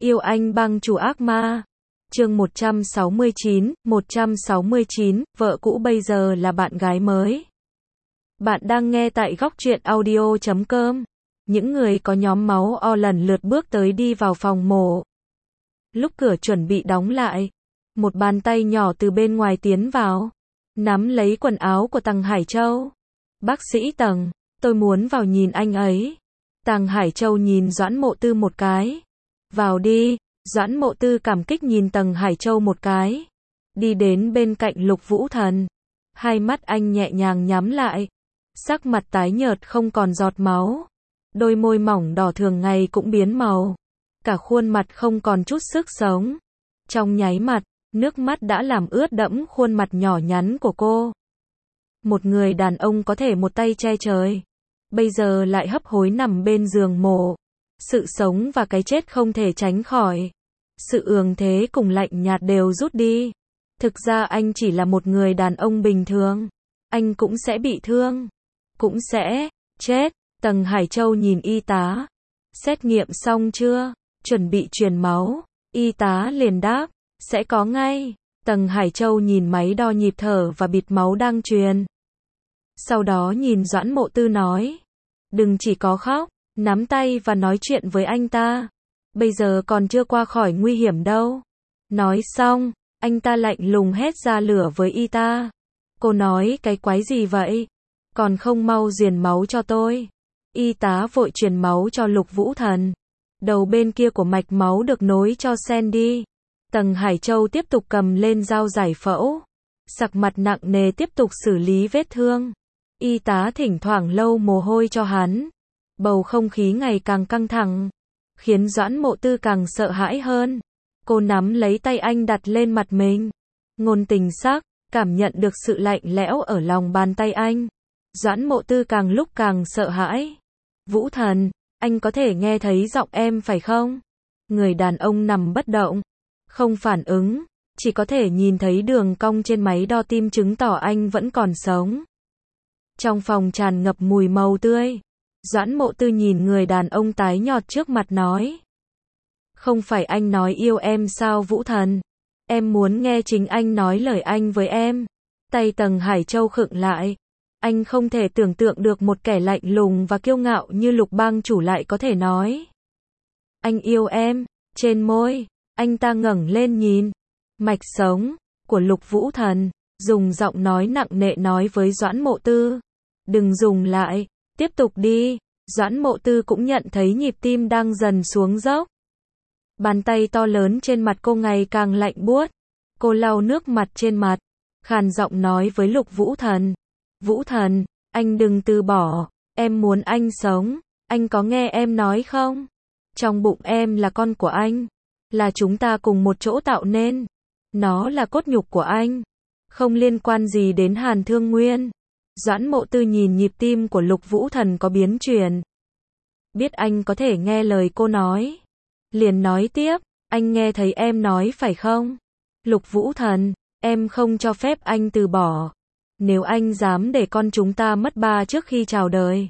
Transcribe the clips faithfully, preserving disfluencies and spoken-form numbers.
Yêu anh bang chủ ác ma. Chương một trăm sáu mươi chín, một trăm sáu mươi chín, vợ cũ bây giờ là bạn gái mới. Bạn đang nghe tại góc truyện audio chấm com. Những người có nhóm máu O lần lượt bước tới đi vào phòng mổ. Lúc cửa chuẩn bị đóng lại, một bàn tay nhỏ từ bên ngoài tiến vào, nắm lấy quần áo của Tằng Hải Châu. Bác sĩ Tằng, tôi muốn vào nhìn anh ấy. Tằng Hải Châu nhìn Doãn Mộ Tư một cái. Vào đi. Doãn Mộ Tư cảm kích nhìn Tằng Hải Châu một cái. Đi đến bên cạnh Lục Vũ Thần. Hai mắt anh nhẹ nhàng nhắm lại. Sắc mặt tái nhợt không còn giọt máu. Đôi môi mỏng đỏ thường ngày cũng biến màu. Cả khuôn mặt không còn chút sức sống. Trong nháy mắt, nước mắt đã làm ướt đẫm khuôn mặt nhỏ nhắn của cô. Một người đàn ông có thể một tay che trời, bây giờ lại hấp hối nằm bên giường mổ. Sự sống và cái chết không thể tránh khỏi. Sự ường thế cùng lạnh nhạt đều rút đi. Thực ra anh chỉ là một người đàn ông bình thường. Anh cũng sẽ bị thương. Cũng sẽ chết. Tằng Hải Châu nhìn y tá. Xét nghiệm xong chưa? Chuẩn bị truyền máu. Y tá liền đáp. Sẽ có ngay. Tằng Hải Châu nhìn máy đo nhịp thở và bịt máu đang truyền. Sau đó nhìn Doãn Mộ Tư nói. Đừng chỉ có khóc. Nắm tay và nói chuyện với anh ta. Bây giờ còn chưa qua khỏi nguy hiểm đâu. Nói xong, anh ta lạnh lùng hét ra lửa với y tá. Cô nói cái quái gì vậy? Còn không mau truyền máu cho tôi. Y tá vội truyền máu cho Lục Vũ Thần. Đầu bên kia của mạch máu được nối cho Sandy. Tằng Hải Châu tiếp tục cầm lên dao giải phẫu. Sặc mặt nặng nề tiếp tục xử lý vết thương. Y tá thỉnh thoảng lau mồ hôi cho hắn. Bầu không khí ngày càng căng thẳng, khiến Doãn Mộ Tư càng sợ hãi hơn. Cô nắm lấy tay anh đặt lên mặt mình. Ngôn tình sắc, cảm nhận được sự lạnh lẽo ở lòng bàn tay anh. Doãn Mộ Tư càng lúc càng sợ hãi. Vũ Thần, anh có thể nghe thấy giọng em phải không? Người đàn ông nằm bất động, không phản ứng, chỉ có thể nhìn thấy đường cong trên máy đo tim chứng tỏ anh vẫn còn sống. Trong phòng tràn ngập mùi màu tươi. Doãn Mộ Tư nhìn người đàn ông tái nhợt trước mặt nói. Không phải anh nói yêu em sao Vũ Thần? Em muốn nghe chính anh nói lời anh với em. Tay Tằng Hải Châu khựng lại. Anh không thể tưởng tượng được một kẻ lạnh lùng và kiêu ngạo như Lục bang chủ lại có thể nói. Anh yêu em. Trên môi, anh ta ngẩng lên nhìn. Mạch sống của Lục Vũ Thần, dùng giọng nói nặng nề nói với Doãn Mộ Tư. Đừng dùng lại. Tiếp tục đi. Doãn Mộ Tư cũng nhận thấy nhịp tim đang dần xuống dốc. Bàn tay to lớn trên mặt cô ngày càng lạnh buốt. Cô lau nước mặt trên mặt, khàn giọng nói với Lục Vũ Thần. Vũ Thần, anh đừng từ bỏ. Em muốn anh sống. Anh có nghe em nói không? Trong bụng em là con của anh. Là chúng ta cùng một chỗ tạo nên. Nó là cốt nhục của anh. Không liên quan gì đến Hàn Thương Nguyên. Doãn Mộ Tư nhìn nhịp tim của Lục Vũ Thần có biến chuyển. Biết anh có thể nghe lời cô nói. Liền nói tiếp, anh nghe thấy em nói phải không? Lục Vũ Thần, em không cho phép anh từ bỏ. Nếu anh dám để con chúng ta mất ba trước khi chào đời,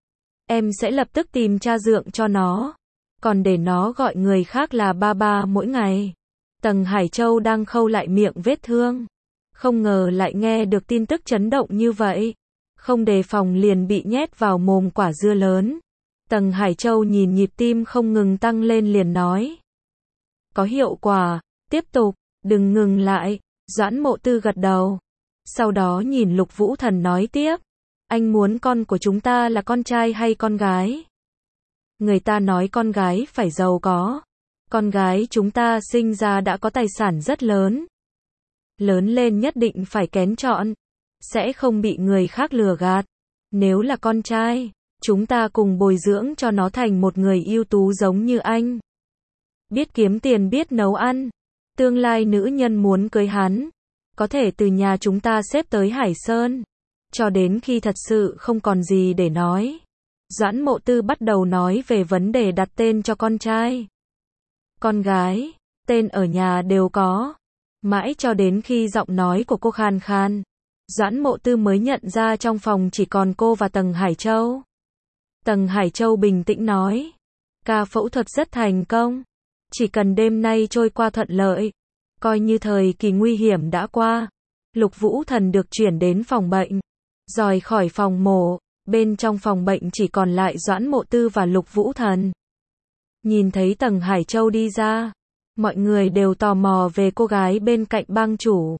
em sẽ lập tức tìm cha dượng cho nó. Còn để nó gọi người khác là ba ba mỗi ngày. Tằng Hải Châu đang khâu lại miệng vết thương. Không ngờ lại nghe được tin tức chấn động như vậy. Không đề phòng liền bị nhét vào mồm quả dưa lớn. Tằng Hải Châu nhìn nhịp tim không ngừng tăng lên liền nói. Có hiệu quả, tiếp tục, đừng ngừng lại. Doãn Mộ Tư gật đầu. Sau đó nhìn Lục Vũ Thần nói tiếp. Anh muốn con của chúng ta là con trai hay con gái? Người ta nói con gái phải giàu có. Con gái chúng ta sinh ra đã có tài sản rất lớn. Lớn lên nhất định phải kén chọn. Sẽ không bị người khác lừa gạt. Nếu là con trai, chúng ta cùng bồi dưỡng cho nó thành một người ưu tú giống như anh. Biết kiếm tiền biết nấu ăn. Tương lai nữ nhân muốn cưới hắn, có thể từ nhà chúng ta xếp tới Hải Sơn. Cho đến khi thật sự không còn gì để nói. Doãn Mộ Tư bắt đầu nói về vấn đề đặt tên cho con trai. Con gái, tên ở nhà đều có. Mãi cho đến khi giọng nói của cô khàn khàn, Doãn Mộ Tư mới nhận ra trong phòng chỉ còn cô và Tằng Hải Châu. Tằng Hải Châu bình tĩnh nói. Ca phẫu thuật rất thành công. Chỉ cần đêm nay trôi qua thuận lợi, coi như thời kỳ nguy hiểm đã qua. Lục Vũ Thần được chuyển đến phòng bệnh. Rời khỏi phòng mổ, bên trong phòng bệnh chỉ còn lại Doãn Mộ Tư và Lục Vũ Thần. Nhìn thấy Tầng Hải Châu đi ra, mọi người đều tò mò về cô gái bên cạnh bang chủ.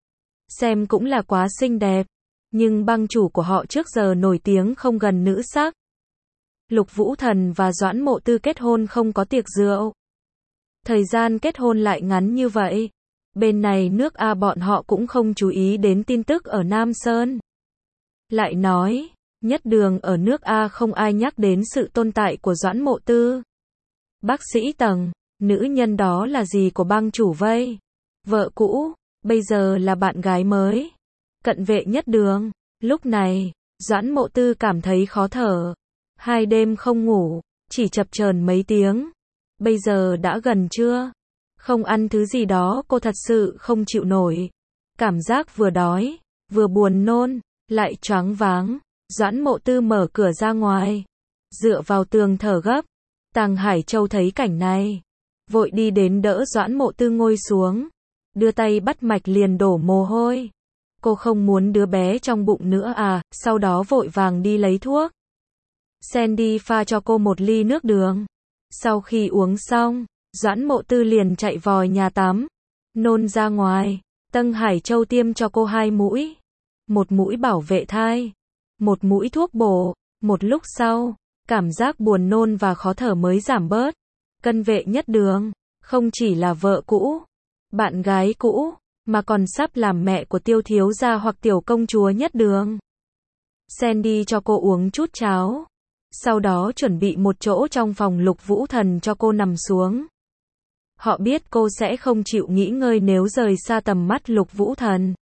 Xem cũng là quá xinh đẹp, nhưng bang chủ của họ trước giờ nổi tiếng không gần nữ sắc. Lục Vũ Thần và Doãn Mộ Tư kết hôn không có tiệc rượu. Thời gian kết hôn lại ngắn như vậy. Bên này nước A bọn họ cũng không chú ý đến tin tức ở Nam Sơn. Lại nói, nhất đường ở nước A không ai nhắc đến sự tồn tại của Doãn Mộ Tư. Bác sĩ Tầng, nữ nhân đó là gì của bang chủ vây? Vợ cũ, bây giờ là bạn gái mới. Cận vệ nhất đường. Lúc này, Doãn Mộ Tư cảm thấy khó thở. Hai đêm không ngủ, chỉ chập chờn mấy tiếng. Bây giờ đã gần trưa. Không ăn thứ gì đó cô thật sự không chịu nổi. Cảm giác vừa đói, vừa buồn nôn, lại choáng váng. Doãn Mộ Tư mở cửa ra ngoài. Dựa vào tường thở gấp. Tàng Hải Châu thấy cảnh này. Vội đi đến đỡ Doãn Mộ Tư ngồi xuống. Đưa tay bắt mạch liền đổ mồ hôi. Cô không muốn đứa bé trong bụng nữa à, sau đó vội vàng đi lấy thuốc. Sandy pha cho cô một ly nước đường. Sau khi uống xong, Doãn Mộ Tư liền chạy vòi nhà tắm. Nôn ra ngoài, Tầng Hải Châu tiêm cho cô hai mũi. Một mũi bảo vệ thai, một mũi thuốc bổ. Một lúc sau, cảm giác buồn nôn và khó thở mới giảm bớt. Cận vệ nhất đường, không chỉ là vợ cũ, bạn gái cũ, mà còn sắp làm mẹ của Tiêu thiếu gia hoặc tiểu công chúa nhất đường. Sandy cho cô uống chút cháo. Sau đó chuẩn bị một chỗ trong phòng Lục Vũ Thần cho cô nằm xuống. Họ biết cô sẽ không chịu nghỉ ngơi nếu rời xa tầm mắt Lục Vũ Thần.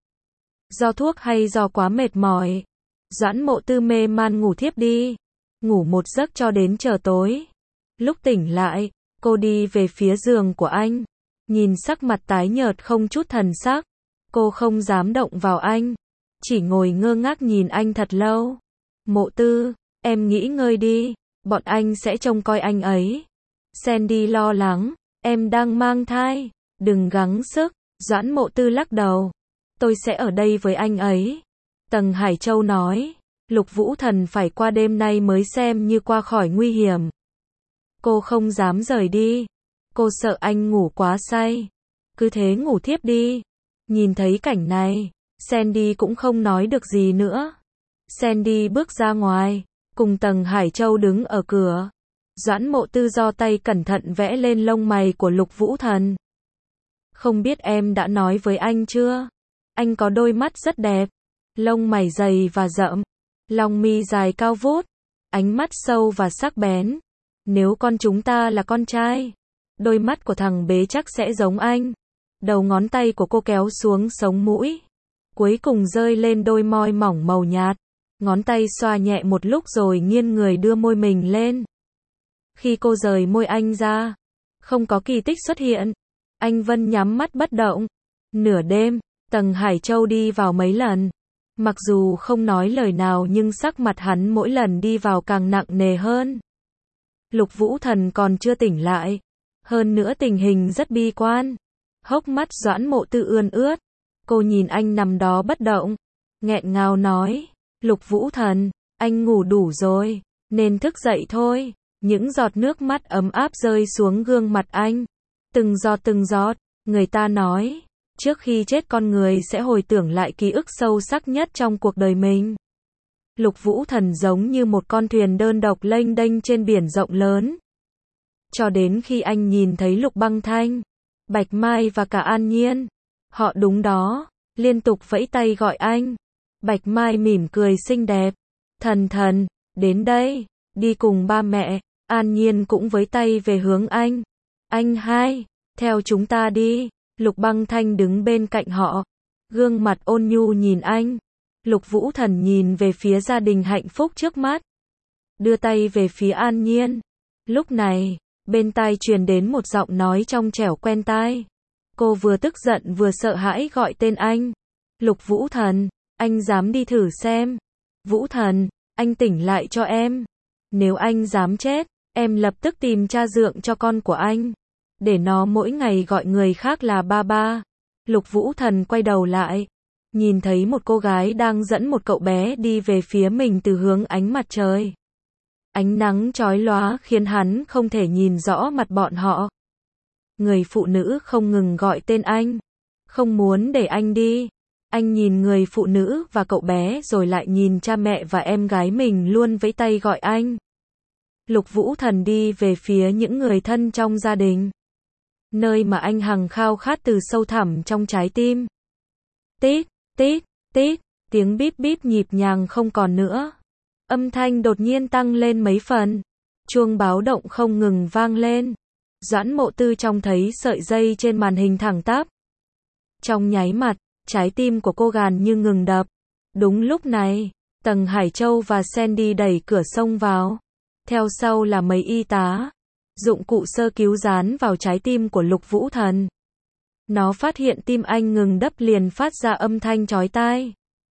Do thuốc hay do quá mệt mỏi, Doãn Mộ Tư mê man ngủ thiếp đi. Ngủ một giấc cho đến chờ tối. Lúc tỉnh lại, cô đi về phía giường của anh. Nhìn sắc mặt tái nhợt không chút thần sắc. Cô không dám động vào anh. Chỉ ngồi ngơ ngác nhìn anh thật lâu. Mộ Tư, em nghỉ ngơi đi. Bọn anh sẽ trông coi anh ấy. Sandy lo lắng. Em đang mang thai. Đừng gắng sức. Doãn Mộ Tư lắc đầu. Tôi sẽ ở đây với anh ấy. Tầng Hải Châu nói. Lục Vũ Thần phải qua đêm nay mới xem như qua khỏi nguy hiểm. Cô không dám rời đi. Cô sợ anh ngủ quá say. Cứ thế ngủ thiếp đi. Nhìn thấy cảnh này, Sandy cũng không nói được gì nữa. Sandy bước ra ngoài, cùng Tầng Hải Châu đứng ở cửa. Doãn Mộ Tư giơ tay cẩn thận vẽ lên lông mày của Lục Vũ Thần. Không biết em đã nói với anh chưa? Anh có đôi mắt rất đẹp. Lông mày dày và rậm. Lòng mi dài cao vút. Ánh mắt sâu và sắc bén. Nếu con chúng ta là con trai, đôi mắt của thằng bé chắc sẽ giống anh. Đầu ngón tay của cô kéo xuống sống mũi. Cuối cùng rơi lên đôi môi mỏng màu nhạt. Ngón tay xoa nhẹ một lúc rồi nghiêng người đưa môi mình lên. Khi cô rời môi anh ra, không có kỳ tích xuất hiện. Anh vẫn nhắm mắt bất động. Nửa đêm, Tầng Hải Châu đi vào mấy lần. Mặc dù không nói lời nào nhưng sắc mặt hắn mỗi lần đi vào càng nặng nề hơn. Lục Vũ Thần còn chưa tỉnh lại. Hơn nữa tình hình rất bi quan. Hốc mắt Doãn Mộ Tư ươn ướt. Cô nhìn anh nằm đó bất động. Nghẹn ngào nói. Lục Vũ Thần, anh ngủ đủ rồi. Nên thức dậy thôi. Những giọt nước mắt ấm áp rơi xuống gương mặt anh. Từng giọt từng giọt. Người ta nói, trước khi chết con người sẽ hồi tưởng lại ký ức sâu sắc nhất trong cuộc đời mình. Lục Vũ Thần giống như một con thuyền đơn độc lênh đênh trên biển rộng lớn. Cho đến khi anh nhìn thấy Lục Băng Thanh, Bạch Mai và cả An Nhiên. Họ đúng đó, liên tục vẫy tay gọi anh. Bạch Mai mỉm cười xinh đẹp. Thần thần, đến đây, đi cùng ba mẹ. An Nhiên cũng với tay về hướng anh. Anh hai, theo chúng ta đi. Lục Băng Thanh đứng bên cạnh họ. Gương mặt ôn nhu nhìn anh. Lục Vũ Thần nhìn về phía gia đình hạnh phúc trước mắt. Đưa tay về phía An Nhiên. Lúc này, bên tai truyền đến một giọng nói trong trẻo quen tai. Cô vừa tức giận vừa sợ hãi gọi tên anh. Lục Vũ Thần, anh dám đi thử xem. Vũ Thần, anh tỉnh lại cho em. Nếu anh dám chết, em lập tức tìm cha dượng cho con của anh. để nó mỗi ngày gọi người khác là ba ba. Lục Vũ Thần quay đầu lại, nhìn thấy một cô gái đang dẫn một cậu bé đi về phía mình từ hướng ánh mặt trời. Ánh nắng chói lóa khiến hắn không thể nhìn rõ mặt bọn họ. Người phụ nữ không ngừng gọi tên anh, không muốn để anh đi. Anh nhìn người phụ nữ và cậu bé rồi lại nhìn cha mẹ và em gái mình luôn vẫy tay gọi anh. Lục Vũ Thần đi về phía những người thân trong gia đình, nơi mà anh hằng khao khát từ sâu thẳm trong trái tim. Tít, tít, tít, tiếng bíp bíp nhịp nhàng không còn nữa. Âm thanh đột nhiên tăng lên mấy phần. Chuông báo động không ngừng vang lên. Doãn Mộ Tư trông thấy sợi dây trên màn hình thẳng tắp. Trong nháy mắt, trái tim của cô gần như ngừng đập. Đúng lúc này, Tầng Hải Châu và Sandy đẩy cửa xông vào. Theo sau là mấy y tá. Dụng cụ sơ cứu dán vào trái tim của Lục Vũ Thần. Nó phát hiện tim anh ngừng đập liền phát ra âm thanh chói tai.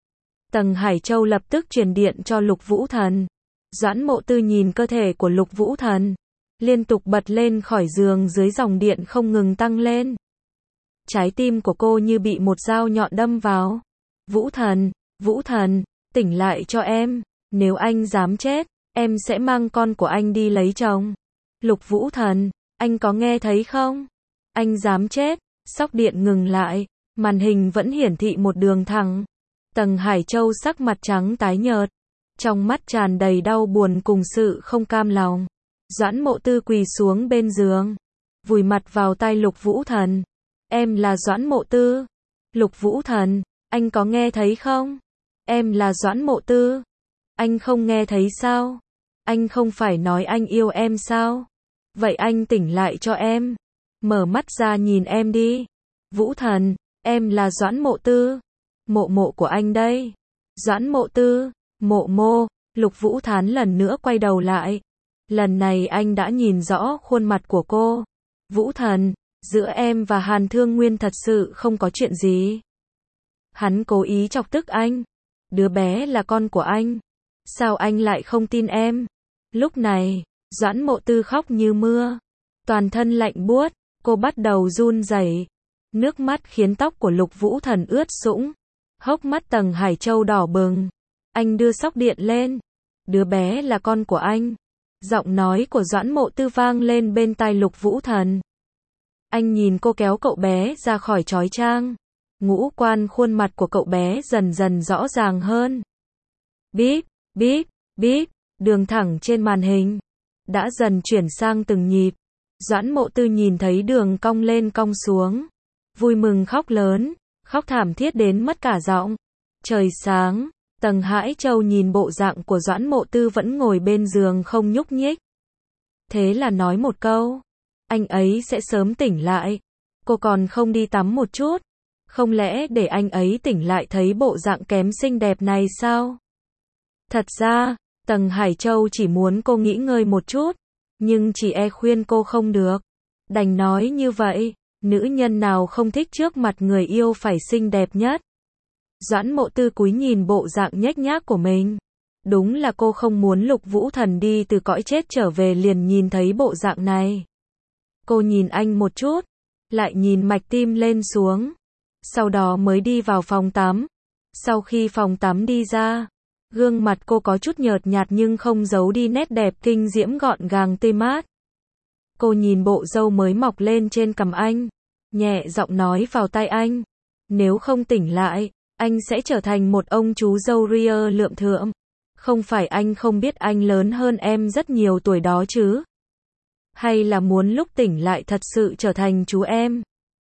Tầng Hải Châu lập tức truyền điện cho Lục Vũ Thần. Doãn Mộ Tư nhìn cơ thể của Lục Vũ Thần, liên tục bật lên khỏi giường dưới dòng điện không ngừng tăng lên. Trái tim của cô như bị một dao nhọn đâm vào. Vũ Thần, Vũ Thần, tỉnh lại cho em, nếu anh dám chết, em sẽ mang con của anh đi lấy chồng. Lục Vũ Thần, anh có nghe thấy không? Anh dám chết. Sóc điện ngừng lại, màn hình vẫn hiển thị một đường thẳng. Tầng Hải Châu sắc mặt trắng tái nhợt, trong mắt tràn đầy đau buồn cùng sự không cam lòng. Doãn Mộ Tư quỳ xuống bên giường, vùi mặt vào tai Lục Vũ Thần. Em là Doãn Mộ Tư. Lục Vũ Thần, anh có nghe thấy không? Em là Doãn Mộ Tư. Anh không nghe thấy sao? Anh không phải nói anh yêu em sao? Vậy anh tỉnh lại cho em. Mở mắt ra nhìn em đi. Vũ Thần, em là Doãn Mộ Tư. Mộ mộ của anh đây. Doãn Mộ Tư, mộ mô. Lục Vũ Thán lần nữa quay đầu lại. Lần này anh đã nhìn rõ khuôn mặt của cô. Vũ Thần, giữa em và Hàn Thương Nguyên thật sự không có chuyện gì. Hắn cố ý chọc tức anh. Đứa bé là con của anh. Sao anh lại không tin em? Lúc này, Doãn Mộ Tư khóc như mưa. Toàn thân lạnh buốt, cô bắt đầu run rẩy. Nước mắt khiến tóc của Lục Vũ Thần ướt sũng. Hốc mắt Tầng Hải Châu đỏ bừng. Anh đưa sóc điện lên. Đứa bé là con của anh. Giọng nói của Doãn Mộ Tư vang lên bên tai Lục Vũ Thần. Anh nhìn cô kéo cậu bé ra khỏi chói trang. Ngũ quan khuôn mặt của cậu bé dần dần rõ ràng hơn. Bíp, bíp, bíp, đường thẳng trên màn hình đã dần chuyển sang từng nhịp. Doãn Mộ Tư nhìn thấy đường cong lên cong xuống, vui mừng khóc lớn, khóc thảm thiết đến mất cả giọng. Trời sáng, Tầng Hải Châu nhìn bộ dạng của Doãn Mộ Tư vẫn ngồi bên giường không nhúc nhích. Thế là nói một câu, anh ấy sẽ sớm tỉnh lại. Cô còn không đi tắm một chút? Không lẽ để anh ấy tỉnh lại thấy bộ dạng kém xinh đẹp này sao? Thật ra, Tầng Hải Châu chỉ muốn cô nghỉ ngơi một chút, nhưng chỉ e khuyên cô không được. Đành nói như vậy, nữ nhân nào không thích trước mặt người yêu phải xinh đẹp nhất. Doãn Mộ Tư cúi nhìn bộ dạng nhếch nhác của mình. Đúng là cô không muốn Lục Vũ Thần đi từ cõi chết trở về liền nhìn thấy bộ dạng này. Cô nhìn anh một chút, lại nhìn mạch tim lên xuống. Sau đó mới đi vào phòng tắm. Sau khi phòng tắm đi ra, gương mặt cô có chút nhợt nhạt nhưng không giấu đi nét đẹp kinh diễm gọn gàng tươi mát. Cô nhìn bộ râu mới mọc lên trên cằm anh, nhẹ giọng nói vào tai anh. Nếu không tỉnh lại, anh sẽ trở thành một ông chú râu ria lượm thượm. Không phải anh không biết anh lớn hơn em rất nhiều tuổi đó chứ? Hay là muốn lúc tỉnh lại thật sự trở thành chú em?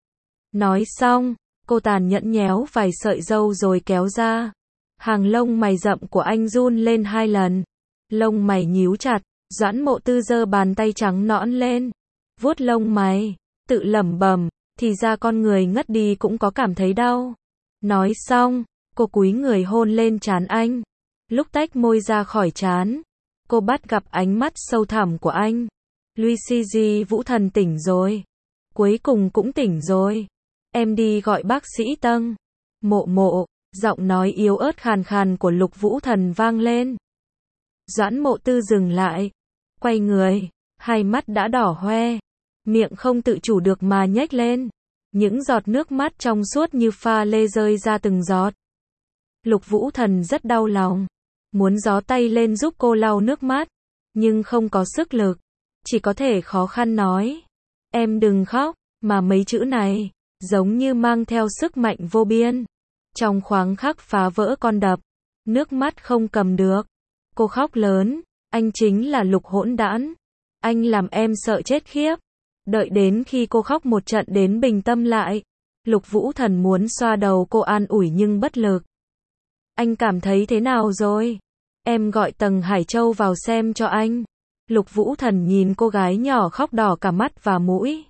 Nói xong, cô tàn nhẫn nhéo vài sợi râu rồi kéo ra. Hàng lông mày rậm của anh run lên hai lần. Lông mày nhíu chặt, Doãn Mộ Tư giơ bàn tay trắng nõn lên, vuốt lông mày, tự lẩm bẩm, thì ra con người ngất đi cũng có cảm thấy đau. Nói xong, cô cúi người hôn lên trán anh. Lúc tách môi ra khỏi trán, cô bắt gặp ánh mắt sâu thẳm của anh. Luigi, Vũ Thần tỉnh rồi. Cuối cùng cũng tỉnh rồi. Em đi gọi bác sĩ Tầng. Mộ mộ, giọng nói yếu ớt khàn khàn của Lục Vũ Thần vang lên. Doãn Mộ Tư dừng lại, quay người, hai mắt đã đỏ hoe. miệng không tự chủ được mà nhếch lên. Những giọt nước mắt trong suốt như pha lê rơi ra từng giọt. Lục Vũ Thần rất đau lòng, muốn gió tay lên giúp cô lau nước mắt, nhưng không có sức lực, chỉ có thể khó khăn nói, em đừng khóc, mà mấy chữ này, giống như mang theo sức mạnh vô biên. Trong khoáng khắc phá vỡ con đập, nước mắt không cầm được. Cô khóc lớn, anh chính là Lục hỗn đản, anh làm em sợ chết khiếp. Đợi đến khi cô khóc một trận đến bình tâm lại, Lục Vũ Thần muốn xoa đầu cô an ủi nhưng bất lực. Anh cảm thấy thế nào rồi? Em gọi Tầng Hải Châu vào xem cho anh. Lục Vũ Thần nhìn cô gái nhỏ khóc đỏ cả mắt và mũi.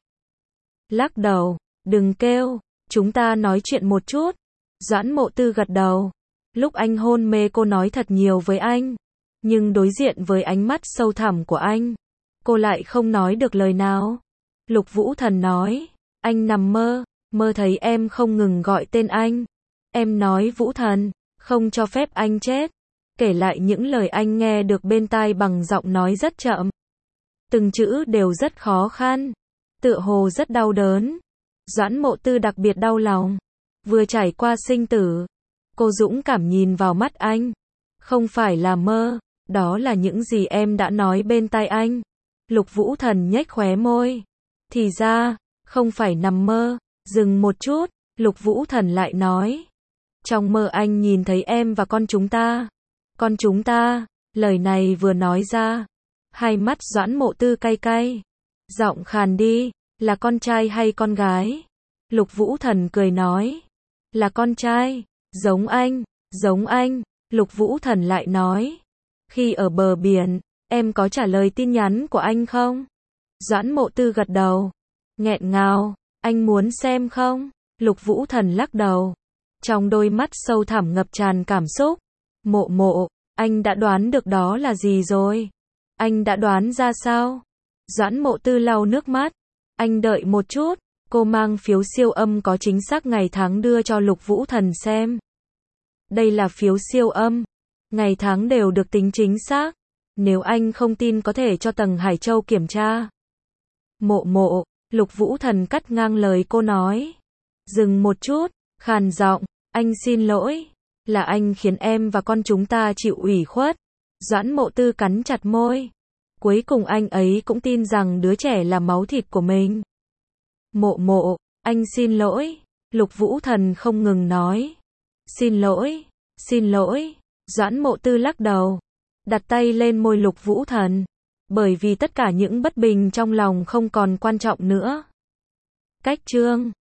Lắc đầu, đừng kêu, chúng ta nói chuyện một chút. Doãn Mộ Tư gật đầu. Lúc anh hôn mê cô nói thật nhiều với anh, nhưng đối diện với ánh mắt sâu thẳm của anh, cô lại không nói được lời nào. Lục Vũ Thần nói, anh nằm mơ, mơ thấy em không ngừng gọi tên anh. Em nói Vũ Thần, không cho phép anh chết. Kể lại những lời anh nghe được bên tai bằng giọng nói rất chậm. Từng chữ đều rất khó khăn, tựa hồ rất đau đớn. Doãn Mộ Tư đặc biệt đau lòng. Vừa trải qua sinh tử, cô dũng cảm nhìn vào mắt anh. Không phải là mơ, đó là những gì em đã nói bên tai anh. Lục Vũ Thần nhếch khóe môi. Thì ra, không phải nằm mơ. Dừng một chút, Lục Vũ Thần lại nói. Trong mơ anh nhìn thấy em và con chúng ta. Con chúng ta, lời này vừa nói ra, hai mắt Doãn Mộ Tư cay cay. Giọng khàn đi, là con trai hay con gái? Lục Vũ Thần cười nói, là con trai, giống anh, giống anh. Lục Vũ Thần lại nói, khi ở bờ biển, em có trả lời tin nhắn của anh không? Doãn Mộ Tư gật đầu, nghẹn ngào, anh muốn xem không? Lục Vũ Thần lắc đầu, trong đôi mắt sâu thẳm ngập tràn cảm xúc. Mộ Mộ, anh đã đoán được đó là gì rồi? Anh đã đoán ra sao? Doãn Mộ Tư lau nước mắt. Anh đợi một chút, cô mang phiếu siêu âm có chính xác ngày tháng đưa cho Lục Vũ Thần xem. Đây là phiếu siêu âm, ngày tháng đều được tính chính xác. Nếu anh không tin có thể cho Tầng Hải Châu kiểm tra. Mộ Mộ, Lục Vũ Thần cắt ngang lời cô nói. Dừng một chút, khàn giọng, anh xin lỗi. Là anh khiến em và con chúng ta chịu ủy khuất. Doãn Mộ Tư cắn chặt môi. Cuối cùng anh ấy cũng tin rằng đứa trẻ là máu thịt của mình. Mộ Mộ, anh xin lỗi. Lục Vũ Thần không ngừng nói. Xin lỗi, xin lỗi. Doãn Mộ Tư lắc đầu, đặt tay lên môi Lục Vũ Thần. Bởi vì tất cả những bất bình trong lòng không còn quan trọng nữa. Cách chương